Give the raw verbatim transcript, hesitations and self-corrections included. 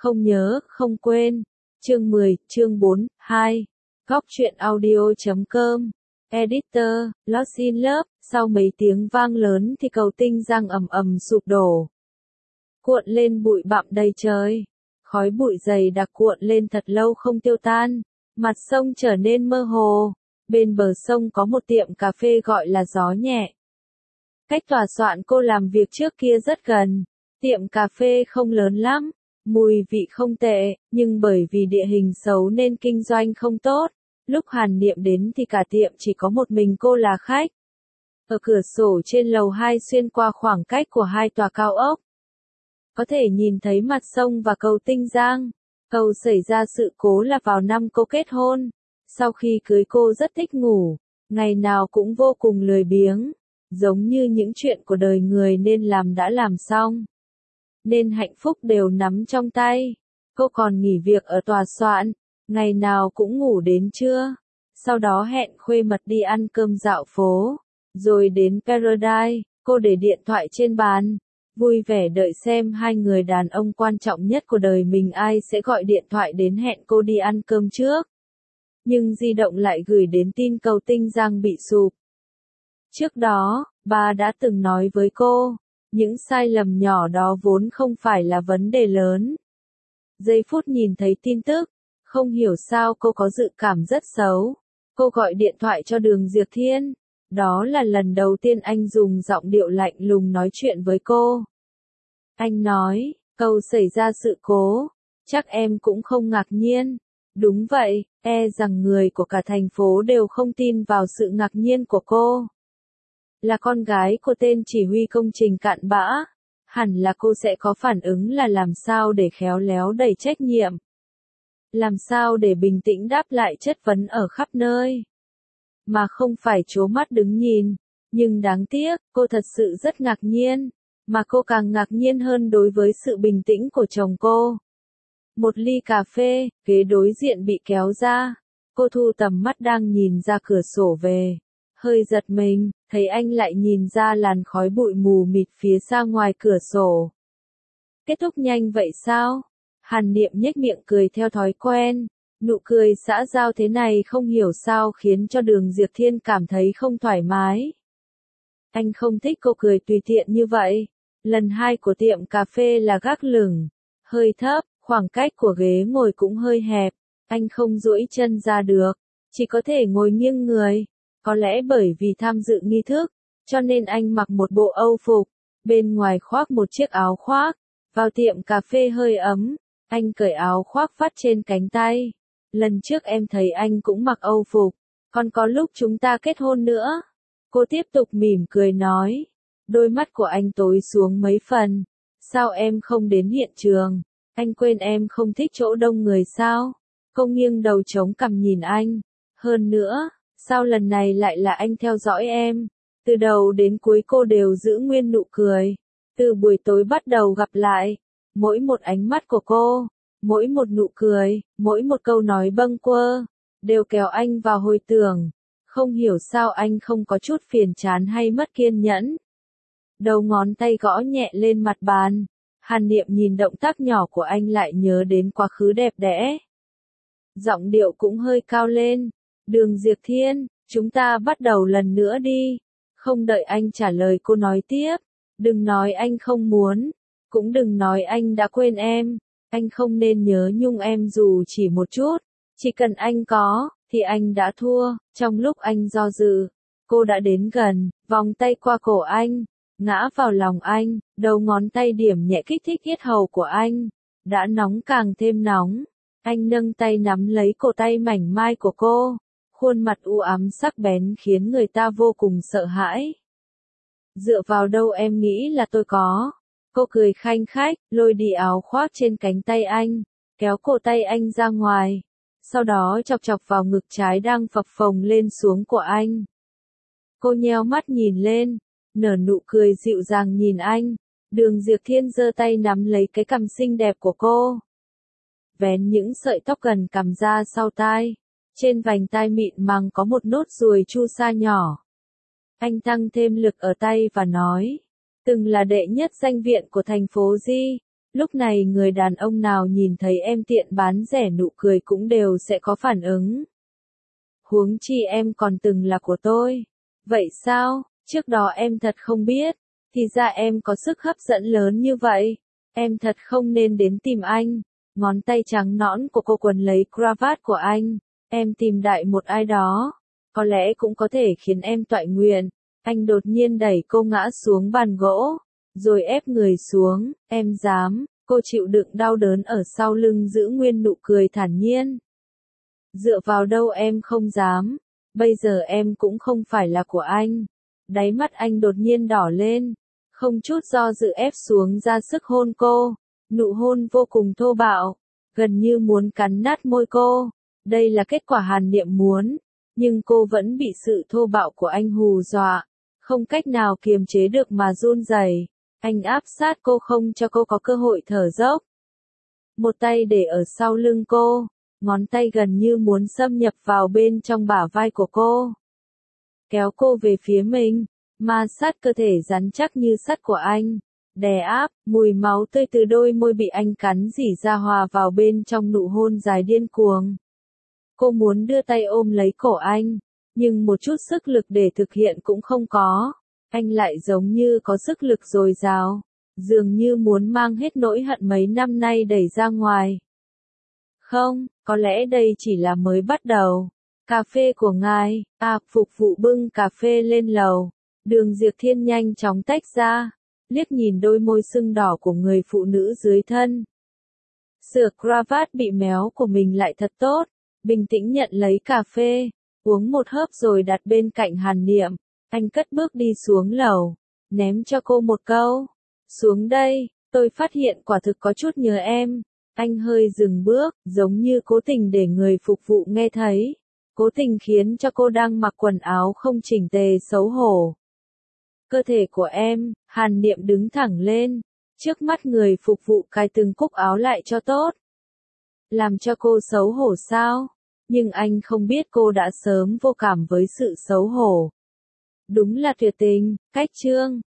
Không nhớ, không quên. Chương mười, chương bốn, hai. Góc truyện audio chấm com. Editor, Lost in Love. Sau mấy tiếng vang lớn thì cầu Tinh Giang ầm ầm sụp đổ. Cuộn lên bụi bặm đầy trời. Khói bụi dày đặc cuộn lên thật lâu không tiêu tan. Mặt sông trở nên mơ hồ. Bên bờ sông có một tiệm cà phê gọi là Gió Nhẹ. Cách tòa soạn cô làm việc trước kia rất gần. Tiệm cà phê không lớn lắm, mùi vị không tệ, nhưng bởi vì địa hình xấu nên kinh doanh không tốt. Lúc Hàn Niệm đến thì cả tiệm chỉ có một mình cô là khách. Ở cửa sổ trên lầu hai xuyên qua khoảng cách của hai tòa cao ốc, có thể nhìn thấy mặt sông và cầu Tinh Giang. Cầu xảy ra sự cố là vào năm cô kết hôn. Sau khi cưới cô rất thích ngủ, ngày nào cũng vô cùng lười biếng, giống như những chuyện của đời người nên làm đã làm xong. Nên hạnh phúc đều nắm trong tay. Cô còn nghỉ việc ở tòa soạn, ngày nào cũng ngủ đến trưa. Sau đó hẹn khuê mật đi ăn cơm dạo phố, rồi đến Paradise. Cô để điện thoại trên bàn, vui vẻ đợi xem hai người đàn ông quan trọng nhất của đời mình ai sẽ gọi điện thoại đến hẹn cô đi ăn cơm trước. Nhưng di động lại gửi đến tin cầu Tinh Giang bị sụp. Trước đó, bà đã từng nói với cô, những sai lầm nhỏ đó vốn không phải là vấn đề lớn. Giây phút nhìn thấy tin tức, không hiểu sao cô có dự cảm rất xấu. Cô gọi điện thoại cho Đường Diệp Thiên. Đó là lần đầu tiên anh dùng giọng điệu lạnh lùng nói chuyện với cô. Anh nói, cầu xảy ra sự cố, chắc em cũng không ngạc nhiên. Đúng vậy, e rằng người của cả thành phố đều không tin vào sự ngạc nhiên của cô. Là con gái của tên chỉ huy công trình cặn bã, hẳn là cô sẽ có phản ứng là làm sao để khéo léo đẩy trách nhiệm. Làm sao để bình tĩnh đáp lại chất vấn ở khắp nơi. Mà không phải trố mắt đứng nhìn. Nhưng đáng tiếc, cô thật sự rất ngạc nhiên. Mà cô càng ngạc nhiên hơn đối với sự bình tĩnh của chồng cô. Một ly cà phê, ghế đối diện bị kéo ra. Cô thu tầm mắt đang nhìn ra cửa sổ về. Hơi giật mình, thấy anh lại nhìn ra làn khói bụi mù mịt phía xa ngoài cửa sổ. Kết thúc nhanh vậy sao? Hàn Niệm nhếch miệng cười theo thói quen. Nụ cười xã giao thế này không hiểu sao khiến cho Đường Diệp Thiên cảm thấy không thoải mái. Anh không thích cô cười tùy tiện như vậy. Lần hai của tiệm cà phê là gác lửng, hơi thấp, khoảng cách của ghế ngồi cũng hơi hẹp. Anh không duỗi chân ra được, chỉ có thể ngồi nghiêng người. Có lẽ bởi vì tham dự nghi thức, cho nên anh mặc một bộ âu phục, bên ngoài khoác một chiếc áo khoác. Vào tiệm cà phê hơi ấm, anh cởi áo khoác vắt trên cánh tay. Lần trước em thấy anh cũng mặc âu phục, còn có lúc chúng ta kết hôn nữa. Cô tiếp tục mỉm cười nói. Đôi mắt của anh tối xuống mấy phần. Sao em không đến hiện trường? Anh quên em không thích chỗ đông người sao? Cô nghiêng đầu chống cằm nhìn anh. Hơn nữa, sao lần này lại là anh theo dõi em? Từ đầu đến cuối cô đều giữ nguyên nụ cười. Từ buổi tối bắt đầu gặp lại, mỗi một ánh mắt của cô, mỗi một nụ cười, mỗi một câu nói bâng quơ, đều kéo anh vào hồi tưởng. Không hiểu sao anh không có chút phiền chán hay mất kiên nhẫn. Đầu ngón tay gõ nhẹ lên mặt bàn. Hàn Niệm nhìn động tác nhỏ của anh lại nhớ đến quá khứ đẹp đẽ. Giọng điệu cũng hơi cao lên. Đường Diệp Thiên, chúng ta bắt đầu lần nữa đi. Không đợi anh trả lời cô nói tiếp. Đừng nói anh không muốn. Cũng đừng nói anh đã quên em. Anh không nên nhớ nhung em dù chỉ một chút. Chỉ cần anh có, thì anh đã thua. Trong lúc anh do dự, cô đã đến gần, vòng tay qua cổ anh, ngã vào lòng anh, đầu ngón tay điểm nhẹ kích thích yết hầu của anh. Đã nóng càng thêm nóng. Anh nâng tay nắm lấy cổ tay mảnh mai của cô. Khuôn mặt u ám sắc bén khiến người ta vô cùng sợ hãi. Dựa vào đâu em nghĩ là tôi có? Cô cười khanh khách, lôi đi áo khoác trên cánh tay anh, kéo cổ tay anh ra ngoài. Sau đó chọc chọc vào ngực trái đang phập phồng lên xuống của anh. Cô nheo mắt nhìn lên, nở nụ cười dịu dàng nhìn anh. Đường Diệp Thiên giơ tay nắm lấy cái cằm xinh đẹp của cô. Vén những sợi tóc gần cằm ra sau tai. Trên vành tai mịn màng có một nốt ruồi chu sa nhỏ. Anh tăng thêm lực ở tay và nói. Từng là đệ nhất danh viện của thành phố Di. Lúc này người đàn ông nào nhìn thấy em tiện bán rẻ nụ cười cũng đều sẽ có phản ứng. Huống chi em còn từng là của tôi. Vậy sao, trước đó em thật không biết, thì ra em có sức hấp dẫn lớn như vậy. Em thật không nên đến tìm anh. Ngón tay trắng nõn của cô quấn lấy cravat của anh. Em tìm đại một ai đó. Có lẽ cũng có thể khiến em toại nguyện. Anh đột nhiên đẩy cô ngã xuống bàn gỗ. Rồi ép người xuống. Em dám. Cô chịu đựng đau đớn ở sau lưng giữ nguyên nụ cười thản nhiên. Dựa vào đâu em không dám. Bây giờ em cũng không phải là của anh. Đáy mắt anh đột nhiên đỏ lên. Không chút do dự ép xuống ra sức hôn cô. Nụ hôn vô cùng thô bạo. Gần như muốn cắn nát môi cô. Đây là kết quả Hàn Niệm muốn. Nhưng cô vẫn bị sự thô bạo của anh hù dọa. Không cách nào kiềm chế được mà run rẩy. Anh áp sát cô không cho cô có cơ hội thở dốc. Một tay để ở sau lưng cô. Ngón tay gần như muốn xâm nhập vào bên trong bả vai của cô. Kéo cô về phía mình. Ma sát cơ thể rắn chắc như sắt của anh. Đè áp, mùi máu tươi từ đôi môi bị anh cắn rỉ ra hòa vào bên trong nụ hôn dài điên cuồng. Cô muốn đưa tay ôm lấy cổ anh. Nhưng một chút sức lực để thực hiện cũng không có. Anh lại giống như có sức lực dồi dào. Dường như muốn mang hết nỗi hận mấy năm nay đẩy ra ngoài. Không, có lẽ đây chỉ là mới bắt đầu. Cà phê của ngài, à, phục vụ bưng cà phê lên lầu. Đường Diệp Thiên nhanh chóng tách ra. Liếc nhìn đôi môi sưng đỏ của người phụ nữ dưới thân. Sửa cravat bị méo của mình lại thật tốt. Bình tĩnh nhận lấy cà phê. Uống một hớp rồi đặt bên cạnh Hàn Niệm. Anh cất bước đi xuống lầu. Ném cho cô một câu. Xuống đây, tôi phát hiện quả thực có chút nhớ em. Anh hơi dừng bước, giống như cố tình để người phục vụ nghe thấy. Cố tình khiến cho cô đang mặc quần áo không chỉnh tề xấu hổ. Cơ thể của em, Hàn Niệm đứng thẳng lên. Trước mắt người phục vụ cài từng cúc áo lại cho tốt. Làm cho cô xấu hổ sao? Nhưng anh không biết cô đã sớm vô cảm với sự xấu hổ. Đúng là tuyệt tình, cách chương.